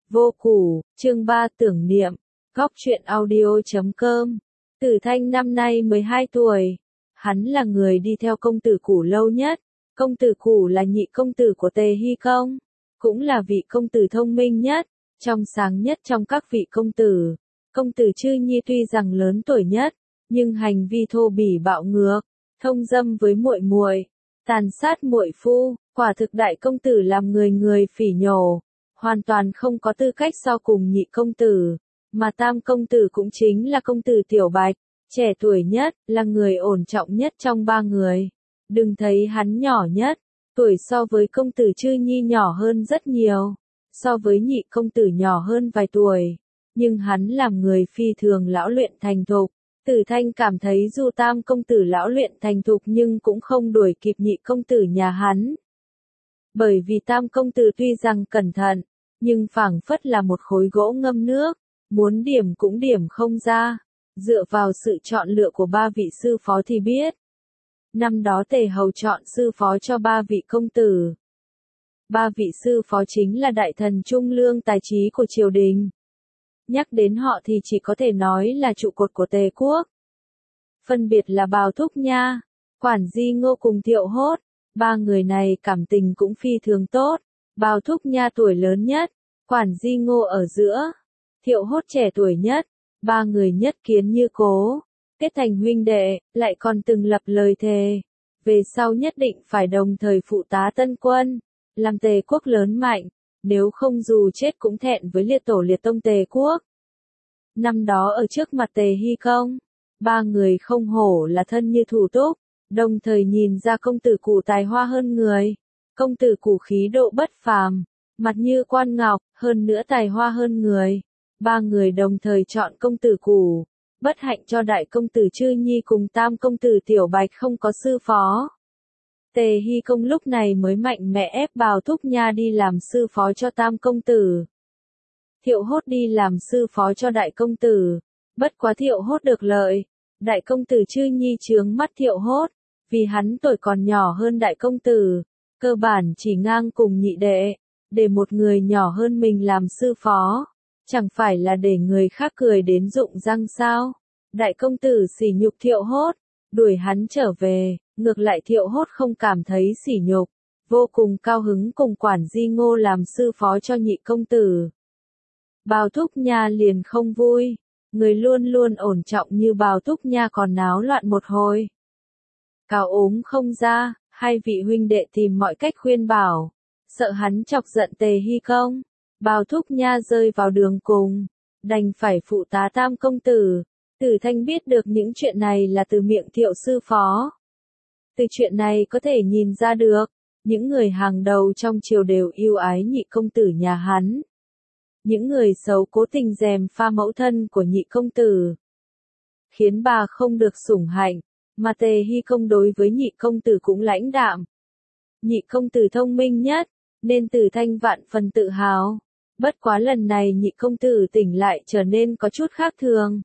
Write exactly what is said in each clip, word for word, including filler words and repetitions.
Vô Củ, chương ba tưởng niệm, góc truyện audio chấm com. Tử Thanh năm nay mười hai tuổi. Hắn là người đi theo công tử Củ lâu nhất. Công tử Củ là nhị công tử của Tề Hy Công, cũng là vị công tử thông minh nhất, trong sáng nhất trong các vị công tử. Công tử Chư Nhi tuy rằng lớn tuổi nhất, nhưng hành vi thô bỉ bạo ngược, thông dâm với muội muội, tàn sát muội phu, quả thực đại công tử làm người người phỉ nhổ, hoàn toàn không có tư cách so cùng nhị công tử, mà tam công tử cũng chính là công tử Tiểu Bạch, trẻ tuổi nhất, là người ổn trọng nhất trong ba người. Đừng thấy hắn nhỏ nhất, tuổi so với công tử Chư Nhi nhỏ hơn rất nhiều, so với nhị công tử nhỏ hơn vài tuổi, nhưng hắn làm người phi thường lão luyện thành thục. Tử Thanh cảm thấy dù tam công tử lão luyện thành thục nhưng cũng không đuổi kịp nhị công tử nhà hắn. Bởi vì tam công tử tuy rằng cẩn thận, nhưng phảng phất là một khối gỗ ngâm nước, muốn điểm cũng điểm không ra. Dựa vào sự chọn lựa của ba vị sư phó thì biết. Năm đó Tề Hầu chọn sư phó cho ba vị công tử. Ba vị sư phó chính là đại thần trung lương tài trí của triều đình. Nhắc đến họ thì chỉ có thể nói là trụ cột của Tề quốc. Phân biệt là Bào Thúc Nha, Quản Di Ngô cùng Thiệu Hốt. Ba người này cảm tình cũng phi thường tốt. Bào Thúc Nha tuổi lớn nhất, Quản Di Ngô ở giữa, Thiệu Hốt trẻ tuổi nhất. Ba người nhất kiến như cố, kết thành huynh đệ, lại còn từng lập lời thề. Về sau nhất định phải đồng thời phụ tá tân quân, làm Tề quốc lớn mạnh, nếu không dù chết cũng thẹn với liệt tổ liệt tông Tề quốc. Năm đó ở trước mặt Tề Hy Công, ba người không hổ là thân như thủ túc, đồng thời nhìn ra công tử Củ tài hoa hơn người. Công tử Củ khí độ bất phàm, mặt như quan ngọc, hơn nữa tài hoa hơn người. Ba người đồng thời chọn công tử Củ, bất hạnh cho đại công tử Chư Nhi cùng tam công tử Tiểu Bạch không có sư phó. Tề Hy Công lúc này mới mạnh mẽ ép Bào Thúc Nha đi làm sư phó cho tam công tử. Thiệu Hốt đi làm sư phó cho đại công tử, bất quá Thiệu Hốt được lợi, đại công tử Chư Nhi chướng mắt Thiệu Hốt, vì hắn tuổi còn nhỏ hơn đại công tử, cơ bản chỉ ngang cùng nhị đệ, để một người nhỏ hơn mình làm sư phó. Chẳng phải là để người khác cười đến rụng răng sao? Đại công tử sỉ nhục Thiệu Hốt, đuổi hắn trở về, ngược lại Thiệu Hốt không cảm thấy sỉ nhục, vô cùng cao hứng cùng Quản Di Ngô làm sư phó cho nhị công tử. Bào Thúc Nha liền không vui, người luôn luôn ổn trọng như Bào Thúc Nha còn náo loạn một hồi. Cao ốm không ra, hai vị huynh đệ tìm mọi cách khuyên bảo, sợ hắn chọc giận Tề Hy Công. Bào Thúc Nha rơi vào đường cùng, đành phải phụ tá tam công tử. Tử Thanh biết được những chuyện này là từ miệng Thiệu sư phó. Từ chuyện này có thể nhìn ra được, những người hàng đầu trong triều đều yêu ái nhị công tử nhà hắn. Những người xấu cố tình gièm pha mẫu thân của nhị công tử, khiến bà không được sủng hạnh, mà Tề Hy Công đối với nhị công tử cũng lãnh đạm. Nhị công tử thông minh nhất, nên Tử Thanh vạn phần tự hào. Bất quá lần này nhị công tử tỉnh lại trở nên có chút khác thường.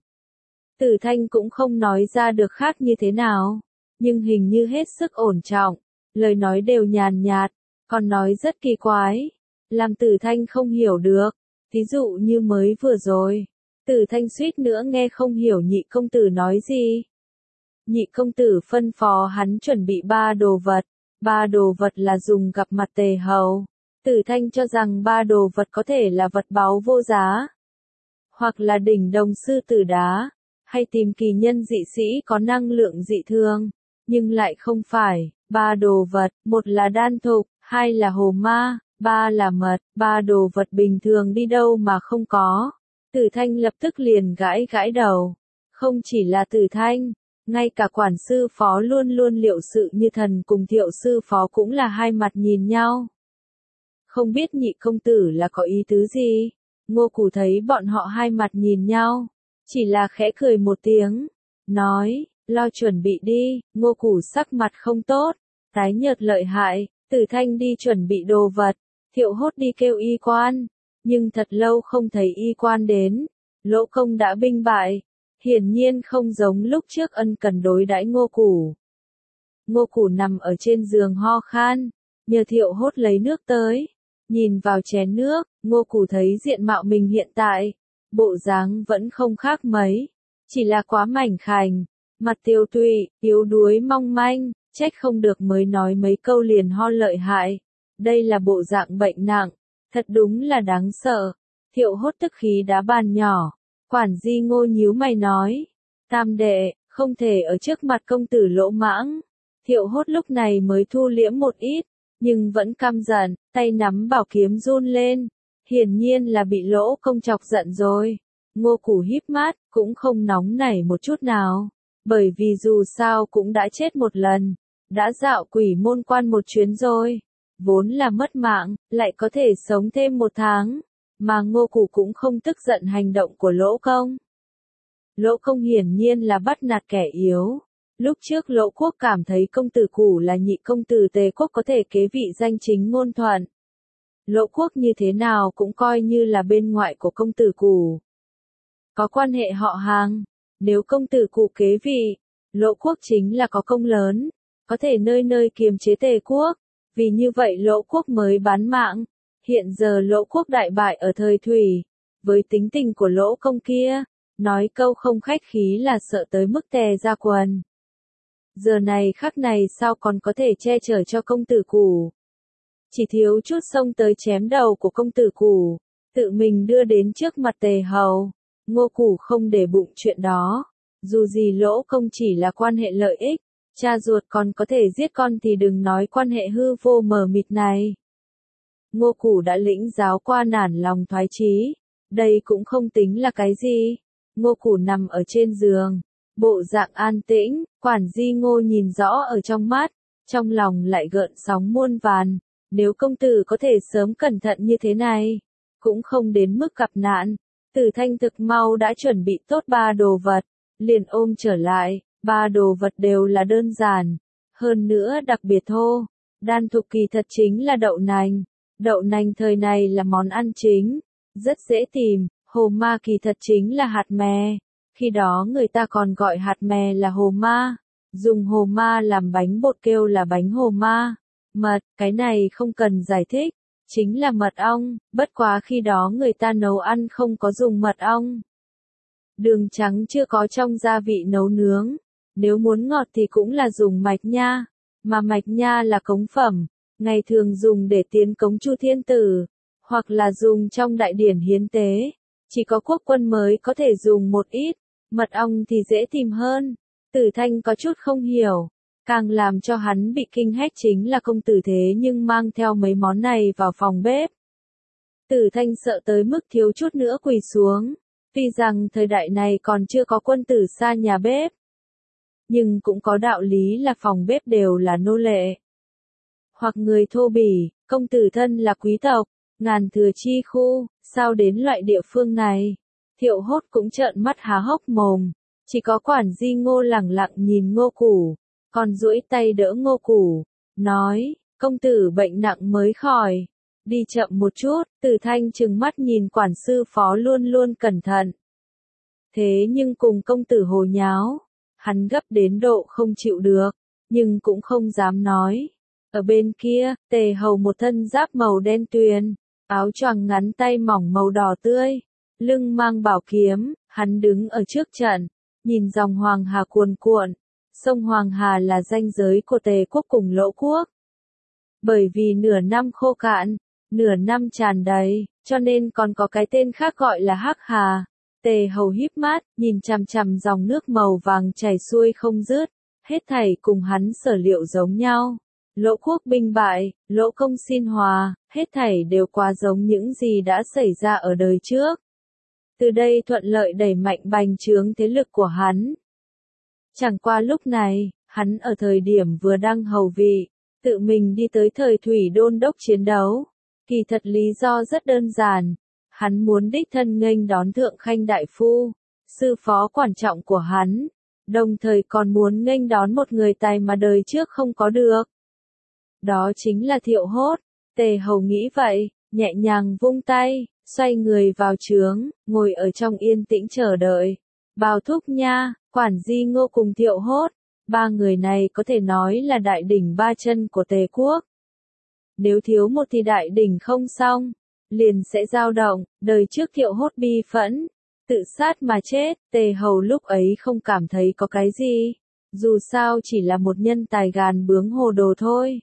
Tử Thanh cũng không nói ra được khác như thế nào, nhưng hình như hết sức ổn trọng, lời nói đều nhàn nhạt, còn nói rất kỳ quái, làm Tử Thanh không hiểu được. Ví dụ như mới vừa rồi, Tử Thanh suýt nữa nghe không hiểu nhị công tử nói gì. Nhị công tử phân phó hắn chuẩn bị ba đồ vật, ba đồ vật là dùng gặp mặt Tề Hầu. Tử Thanh cho rằng ba đồ vật có thể là vật báu vô giá, hoặc là đỉnh đồng sư tử đá, hay tìm kỳ nhân dị sĩ có năng lượng dị thường, nhưng lại không phải. Ba đồ vật, một là đan thục, hai là hồ ma, ba là mật, ba đồ vật bình thường đi đâu mà không có. Tử Thanh lập tức liền gãi gãi đầu. Không chỉ là Tử Thanh, ngay cả quản sư phó luôn luôn liệu sự như thần cùng Thiệu sư phó cũng là hai mặt nhìn nhau. Không biết nhị công tử là có ý tứ gì? Ngô Củ thấy bọn họ hai mặt nhìn nhau, chỉ là khẽ cười một tiếng, nói, lo chuẩn bị đi. Ngô Củ sắc mặt không tốt, tái nhợt lợi hại. Tử Thanh đi chuẩn bị đồ vật, Thiệu Hốt đi kêu y quan, nhưng thật lâu không thấy y quan đến. Lỗ Công đã binh bại, hiển nhiên không giống lúc trước ân cần đối đãi Ngô Củ. Ngô Củ nằm ở trên giường ho khan, nhờ Thiệu Hốt lấy nước tới. Nhìn vào chén nước, Ngô Củ thấy diện mạo mình hiện tại, bộ dáng vẫn không khác mấy, chỉ là quá mảnh khảnh, mặt tiêu tụy, yếu đuối mong manh, trách không được mới nói mấy câu liền ho lợi hại. Đây là bộ dạng bệnh nặng, thật đúng là đáng sợ. Thiệu Hốt tức khí đá bàn nhỏ, quản di Ngô nhíu mày nói, tam đệ, không thể ở trước mặt công tử lỗ mãng. Thiệu Hốt lúc này mới thu liễm một ít, nhưng vẫn căm giận, tay nắm bảo kiếm run lên, hiển nhiên là bị Lỗ Công chọc giận rồi. Ngô Củ híp mắt, cũng không nóng nảy một chút nào, bởi vì dù sao cũng đã chết một lần, đã dạo quỷ môn quan một chuyến rồi, vốn là mất mạng, lại có thể sống thêm một tháng, mà Ngô Củ cũng không tức giận hành động của Lỗ Công. Lỗ Công hiển nhiên là bắt nạt kẻ yếu. Lúc trước Lỗ Quốc cảm thấy công tử Củ là nhị công tử Tề Quốc có thể kế vị danh chính ngôn thuận. Lỗ Quốc như thế nào cũng coi như là bên ngoại của công tử Củ. Có quan hệ họ hàng, nếu công tử Củ kế vị, Lỗ Quốc chính là có công lớn, có thể nơi nơi kiềm chế Tề Quốc, vì như vậy Lỗ Quốc mới bán mạng. Hiện giờ Lỗ Quốc đại bại ở thời thủy, với tính tình của Lỗ Công kia, nói câu không khách khí là sợ tới mức tè ra quần. Giờ này khắc này sao còn có thể che chở cho công tử Củ. Chỉ thiếu chút xông tới chém đầu của công tử Củ, tự mình đưa đến trước mặt Tề Hầu. Ngô Củ không để bụng chuyện đó, dù gì Lỗ Công chỉ là quan hệ lợi ích, cha ruột còn có thể giết con thì đừng nói quan hệ hư vô mờ mịt này. Ngô Củ đã lĩnh giáo qua nản lòng thoái chí, đây cũng không tính là cái gì. Ngô Củ nằm ở trên giường, bộ dạng an tĩnh, quản di Ngô nhìn rõ ở trong mắt, trong lòng lại gợn sóng muôn vàn. Nếu công tử có thể sớm cẩn thận như thế này, cũng không đến mức gặp nạn. Tử Thanh thực mau đã chuẩn bị tốt ba đồ vật, liền ôm trở lại, ba đồ vật đều là đơn giản, hơn nữa đặc biệt thô. Đan thục kỳ thật chính là đậu nành, đậu nành thời này là món ăn chính, rất dễ tìm. Hồ ma kỳ thật chính là hạt mè, khi đó người ta còn gọi hạt mè là hồ ma, dùng hồ ma làm bánh bột kêu là bánh hồ ma. Mật, cái này không cần giải thích, chính là mật ong, bất quá khi đó người ta nấu ăn không có dùng mật ong. Đường trắng chưa có trong gia vị nấu nướng, nếu muốn ngọt thì cũng là dùng mạch nha, mà mạch nha là cống phẩm, ngày thường dùng để tiến cống Chu Thiên Tử, hoặc là dùng trong đại điển hiến tế. Chỉ có quốc quân mới có thể dùng một ít, mật ong thì dễ tìm hơn. Tử Thanh có chút không hiểu, càng làm cho hắn bị kinh hách chính là công tử thế nhưng mang theo mấy món này vào phòng bếp. Tử Thanh sợ tới mức thiếu chút nữa quỳ xuống, tuy rằng thời đại này còn chưa có quân tử xa nhà bếp, nhưng cũng có đạo lý là phòng bếp đều là nô lệ, hoặc người thô bỉ, công tử thân là quý tộc, ngàn thừa chi khu, sao đến loại địa phương này. Thiệu Hốt cũng trợn mắt há hốc mồm, chỉ có quản di Ngô lẳng lặng nhìn Ngô Củ, còn duỗi tay đỡ Ngô Củ, nói, công tử bệnh nặng mới khỏi, đi chậm một chút. Tử Thanh trừng mắt nhìn quản sư phó luôn luôn cẩn thận. Thế nhưng cùng công tử hồ nháo, hắn gấp đến độ không chịu được, nhưng cũng không dám nói. Ở bên kia, Tề Hầu một thân giáp màu đen tuyền, áo choàng ngắn tay mỏng màu đỏ tươi, lưng mang bảo kiếm, hắn đứng ở trước trận, nhìn dòng Hoàng Hà cuồn cuộn. Sông Hoàng Hà là ranh giới của Tề Quốc cùng Lỗ Quốc. Bởi vì nửa năm khô cạn, nửa năm tràn đầy, cho nên còn có cái tên khác gọi là Hắc Hà. Tề Hầu híp mắt, nhìn chằm chằm dòng nước màu vàng chảy xuôi không dứt, hết thảy cùng hắn sở liệu giống nhau. Lỗ Quốc binh bại, Lỗ Công xin hòa, hết thảy đều quá giống những gì đã xảy ra ở đời trước. Từ đây thuận lợi đẩy mạnh bành trướng thế lực của hắn. Chẳng qua lúc này, hắn ở thời điểm vừa đăng hầu vị, tự mình đi tới thời thủy đôn đốc chiến đấu. Kỳ thật lý do rất đơn giản, hắn muốn đích thân nghênh đón Thượng Khanh đại phu, sư phó quan trọng của hắn, đồng thời còn muốn nghênh đón một người tài mà đời trước không có được. Đó chính là Thiệu Hốt. Tề Hầu nghĩ vậy, nhẹ nhàng vung tay, xoay người vào trướng, ngồi ở trong yên tĩnh chờ đợi. Bào Thúc Nha, quản di Ngô cùng Thiệu Hốt, ba người này có thể nói là đại đỉnh ba chân của Tề Quốc. nếu thiếu một thì đại đỉnh không xong, liền sẽ dao động, đời trước Thiệu Hốt bi phẫn, tự sát mà chết, Tề Hầu lúc ấy không cảm thấy có cái gì, dù sao chỉ là một nhân tài gàn bướng hồ đồ thôi.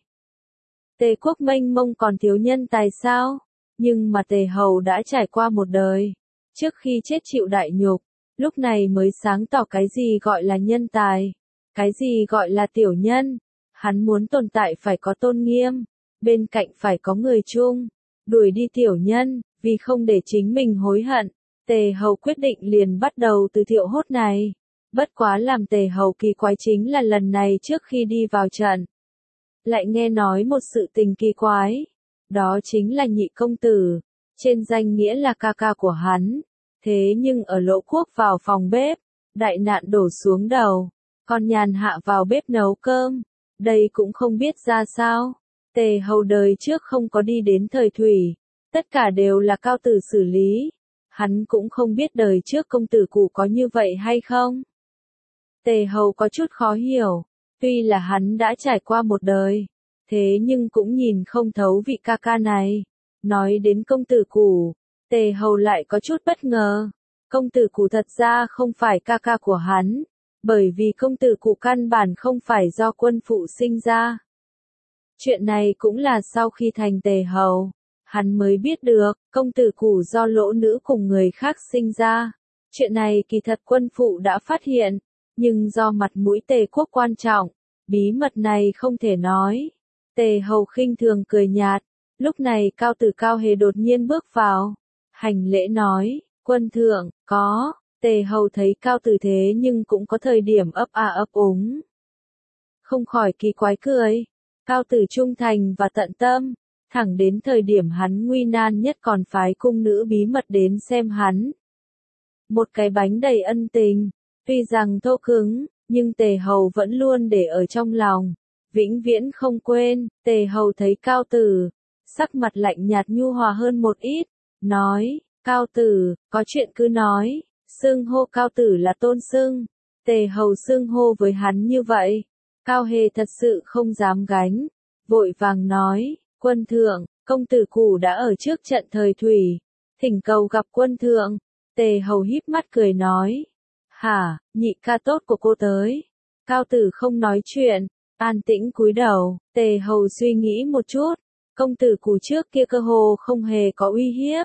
Tề quốc mênh mông còn thiếu nhân tài sao? Nhưng mà Tề Hầu đã trải qua một đời, trước khi chết chịu đại nhục, lúc này mới sáng tỏ cái gì gọi là nhân tài, cái gì gọi là tiểu nhân. Hắn muốn tồn tại phải có tôn nghiêm, bên cạnh phải có người chung, đuổi đi tiểu nhân, vì không để chính mình hối hận. Tề Hầu quyết định liền bắt đầu từ Thiệu Hốt này. Bất quá làm Tề Hầu kỳ quái chính là lần này trước khi đi vào trận, lại nghe nói một sự tình kỳ quái. Đó chính là nhị công tử, trên danh nghĩa là ca ca của hắn. Thế nhưng ở Lỗ Quốc vào phòng bếp, đại nạn đổ xuống đầu, còn nhàn hạ vào bếp nấu cơm. Đây cũng không biết ra sao. Tề Hầu đời trước không có đi đến thời thủy, tất cả đều là Cao Tử xử lý. Hắn cũng không biết đời trước công tử cụ có như vậy hay không. Tề Hầu có chút khó hiểu, tuy là hắn đã trải qua một đời, thế nhưng cũng nhìn không thấu vị ca ca này. Nói đến công tử cụ, Tề Hầu lại có chút bất ngờ. Công tử cụ thật ra không phải ca ca của hắn, bởi vì công tử cụ căn bản không phải do quân phụ sinh ra. Chuyện này cũng là sau khi thành Tề Hầu, hắn mới biết được, công tử cụ do lỗ nữ cùng người khác sinh ra. Chuyện này kỳ thật quân phụ đã phát hiện, nhưng do mặt mũi Tề quốc quan trọng, bí mật này không thể nói. Tề Hầu khinh thường cười nhạt, lúc này Cao Tử Cao Hề đột nhiên bước vào, hành lễ nói, quân thượng, có. Tề Hầu thấy Cao Tử thế nhưng cũng có thời điểm ấp a ấp úng, không khỏi kỳ quái cười. Cao Tử trung thành và tận tâm, thẳng đến thời điểm hắn nguy nan nhất còn phái cung nữ bí mật đến xem hắn. Một cái bánh đầy ân tình, tuy rằng thô cứng, nhưng Tề Hầu vẫn luôn để ở trong lòng, vĩnh viễn không quên. Tề Hầu thấy Cao Tử, sắc mặt lạnh nhạt nhu hòa hơn một ít, nói, Cao Tử, có chuyện cứ nói. Xưng hô Cao Tử là tôn xưng. Tề Hầu xưng hô với hắn như vậy, Cao Hề thật sự không dám gánh, vội vàng nói, quân thượng, công tử cụ đã ở trước trận thời thủy, thỉnh cầu gặp quân thượng. Tề Hầu híp mắt cười nói, hả, nhị ca tốt của cô tới. Cao Tử không nói chuyện, an tĩnh cúi đầu. Tề Hầu suy nghĩ một chút, công tử cụ trước kia cơ hồ không hề có uy hiếp.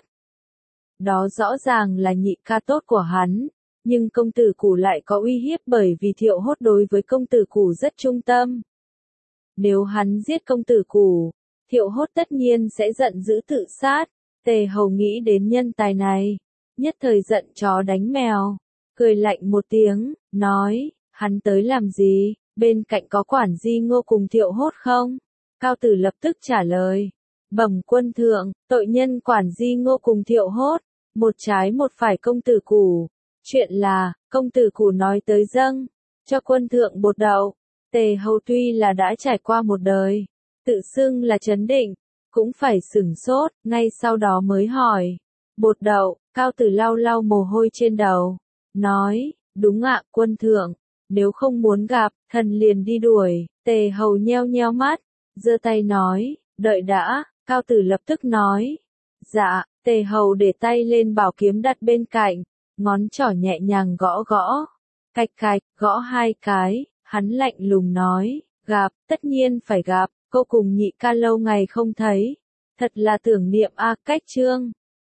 Đó rõ ràng là nhị ca tốt của hắn, nhưng công tử cụ lại có uy hiếp bởi vì Thiệu Hốt đối với công tử cụ rất trung tâm. Nếu hắn giết công tử cụ, Thiệu Hốt tất nhiên sẽ giận dữ tự sát. Tề Hầu nghĩ đến nhân tài này, nhất thời giận chó đánh mèo, cười lạnh một tiếng, nói, hắn tới làm gì, bên cạnh có quản di Ngô cùng Thiệu Hốt không? Cao Tử lập tức trả lời, bẩm quân thượng, tội nhân quản di Ngô cùng Thiệu Hốt, một trái một phải công tử cụ. Chuyện là, công tử cụ nói tới dâng, cho quân thượng bột đậu. Tề Hầu tuy là đã trải qua một đời, tự xưng là trấn định, cũng phải sửng sốt, ngay sau đó mới hỏi. Bột đậu, Cao Tử lau lau mồ hôi trên đầu, nói, đúng ạ quân thượng, nếu không muốn gặp, thần liền đi đuổi. Tề Hầu nheo nheo mắt, giơ tay nói, đợi đã. Cao Tử lập tức nói, dạ. Tề Hầu để tay lên bảo kiếm đặt bên cạnh, ngón trỏ nhẹ nhàng gõ gõ, cạch cạch, gõ hai cái, hắn lạnh lùng nói, gặp, tất nhiên phải gặp, cô cùng nhị ca lâu ngày không thấy, thật là tưởng niệm a. Cách chương